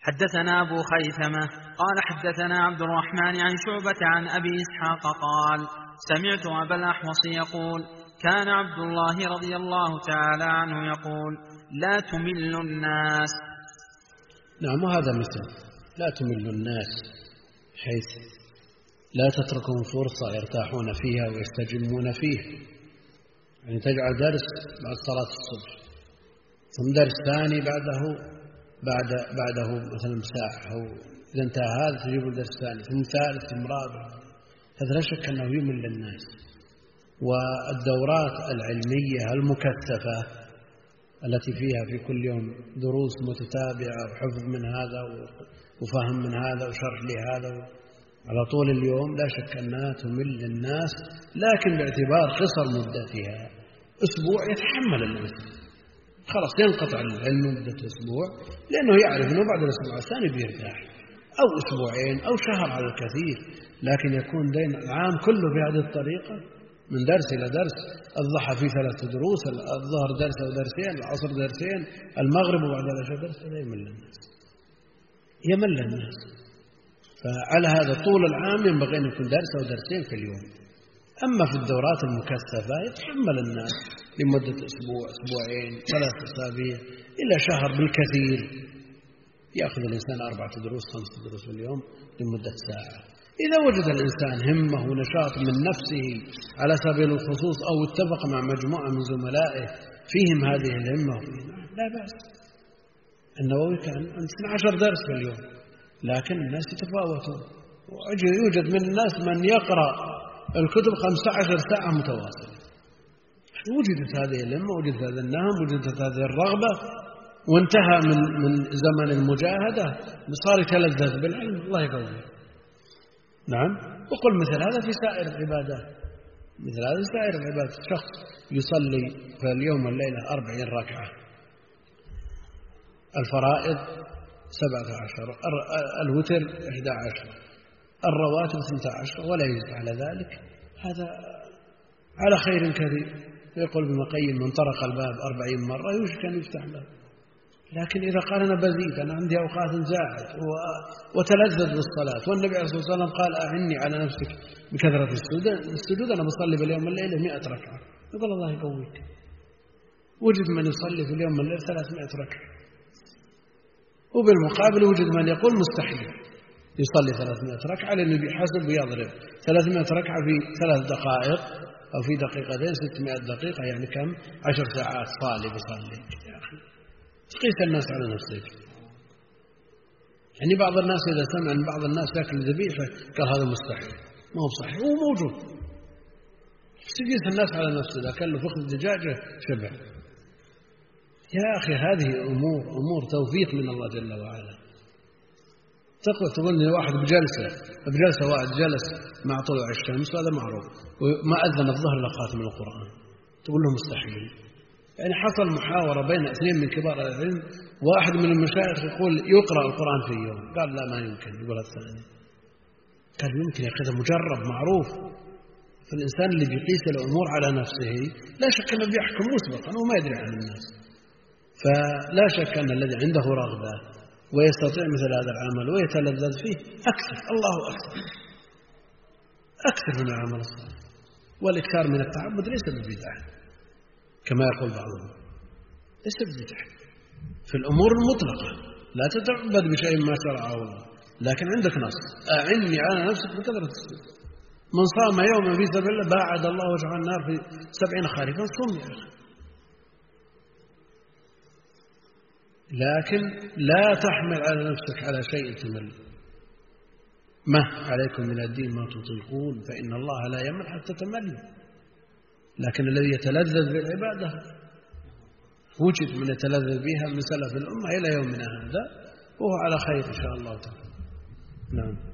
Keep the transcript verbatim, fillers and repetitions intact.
حدثنا أبو خيثمة قال حدثنا عبد الرحمن عن شعبة عن أبي إسحاق قال سمعت أبا الأحوص يقول كان عبد الله رضي الله تعالى عنه يقول لا تمل الناس. نعم، وهذا مثل لا تمل الناس، حيث لا تتركهم فرصة يرتاحون فيها ويستجمون فيها. يعني تجعل درس بعد صلاة الصبح، ثم درس ثاني بعده بعد بعده مثلا ساعة، أو إذا انتهى هذا تجيب الدرس الثاني، ثم ثالث ثم رابع. هذا لا شك أنه يمل الناس. والدورات العلمية المكثفة التي فيها في كل يوم دروس متتابعة وحفظ من هذا وفهم من هذا وشرح لهذا على طول اليوم، لا شك أنها تمل الناس، لكن باعتبار قصر مدتها أسبوع يتحمل الناس، خلاص ينقطع العلم مدة أسبوع، لأنه يعرف أنه بعد الأسبوع الثاني بيرتاح، أو أسبوعين أو شهر على الكثير. لكن يكون دين العام كله بهذه الطريقة، من درس إلى درس، الضحى في ثلاث دروس، الظهر درس أو درسين، العصر درسين، المغرب وبعد العشاء درس، هذا يمل الناس يمل الناس. فعلى هذا طول العام ينبغي أن يكون درس أو درسين في اليوم. أما في الدورات المكثفة يتحمل الناس لمدة أسبوع أسبوعين ثلاث أسابيع إلى شهر بالكثير، يأخذ الإنسان أربعة دروس خمسة دروس في اليوم لمدة ساعة. إذا وجد الإنسان همة ونشاط من نفسه على سبيل الخصوص، أو اتفق مع مجموعة من زملائه فيهم هذه الهمة، لا بأس. النووي كان اثني عشر درس في اليوم، لكن الناس يتفاوتون، ويوجد من الناس من يقرأ الكتب خمسة عشر ساعة متواصلة. وجدت هذه الهمة، وجدت هذا النهم، وجدت هذه الرغبة، وانتهى من من زمن المجاهدة صار يتلذذ بالعلم، الله يقويه. نعم، وقل مثل هذا في سائر العبادات، مثل هذا في سائر العبادات. شخص يصلي في اليوم والليلة أربعين ركعة، الفرائض سبعة عشر، الوتر إحدى عشر، الرواتب اثنتا عشر، ولا يزيد على ذلك، هذا على خير كثير. يقول ابن القيم من طرق الباب أربعين مرة يوشك أن يفتح له. لكن إذا قال أنا بزيد، أنا عندي أوقات زاعت وتلذذ بالصلاة، والنبي عليه الصلاة والسلام قال أعني على نفسك بكثرة السجود، أنا بصلي باليوم والليلة مئة ركعة، يقول الله يقويك. وجد من يصلي في اليوم والليلة ثلاثمائة ركعة، وبالمقابل وجد من يقول مستحيل يصلي ثلاثمائة ركعة، لأنه بيحسب ويضرب ثلاثمائة ركعة في ثلاث دقائق أو في دقيقتين ستمائة دقيقة، يعني كم؟ عشر ساعات صالي بصلي. يا أخي قيس الناس على نفسك. يعني بعض الناس إذا سمع أن بعض الناس يأكل ذبيحة قال هذا مستحيل، ما هو صحيح، هو موجود. تقيس الناس على نفسه، إذا كان له فخذ دجاجة شبع. يا أخي هذه أمور أمور توفيق من الله جل وعلا. تقول تقول لي واحد بجلسة بجلسة واحد جلس مع طلوع الشمس، وهذا معروف، وما أذن الظهر لقات من القرآن، تقول له مستحيل. يعني حصل محاورة بين اثنين من كبار العلم، واحد من المشايخ يقول يقرأ القرآن في يوم، قال لا ما يمكن. يقول الثاني قال يمكن، يا كذا مجرب معروف. فالإنسان اللي بيقيس الأمور على نفسه لا شك أنه بيحكم مسبقا وما يدري عن الناس. فلا شك أن الذي عنده رغبة ويستطيع مثل هذا العمل ويتلذذ فيه أكثر، الله أكثر أكثر من العمل الصالح. والإكثار من التعبد ليس بالبدعة كما يقول بعضهم، ليس بالبدعة في الأمور المطلقة، لا تتعبد بشيء ما شرعه الله، لكن عندك نص أعني على نفسك بكثرة السجود. من صام يوما في سبيل الله باعد الله وجهه عن النار في سبعين خريفا. صم يا أخي، لكن لا تحمل على نفسك على شيء تمل. ما عليكم من الدين ما تطيقون، فإن الله لا يمل حتى تمل. لكن الذي يتلذذ بالعبادة وجد من يتلذذ بها من سلف الأمة إلى يومنا هذا، وهو على خير إن شاء الله تعالى. نعم.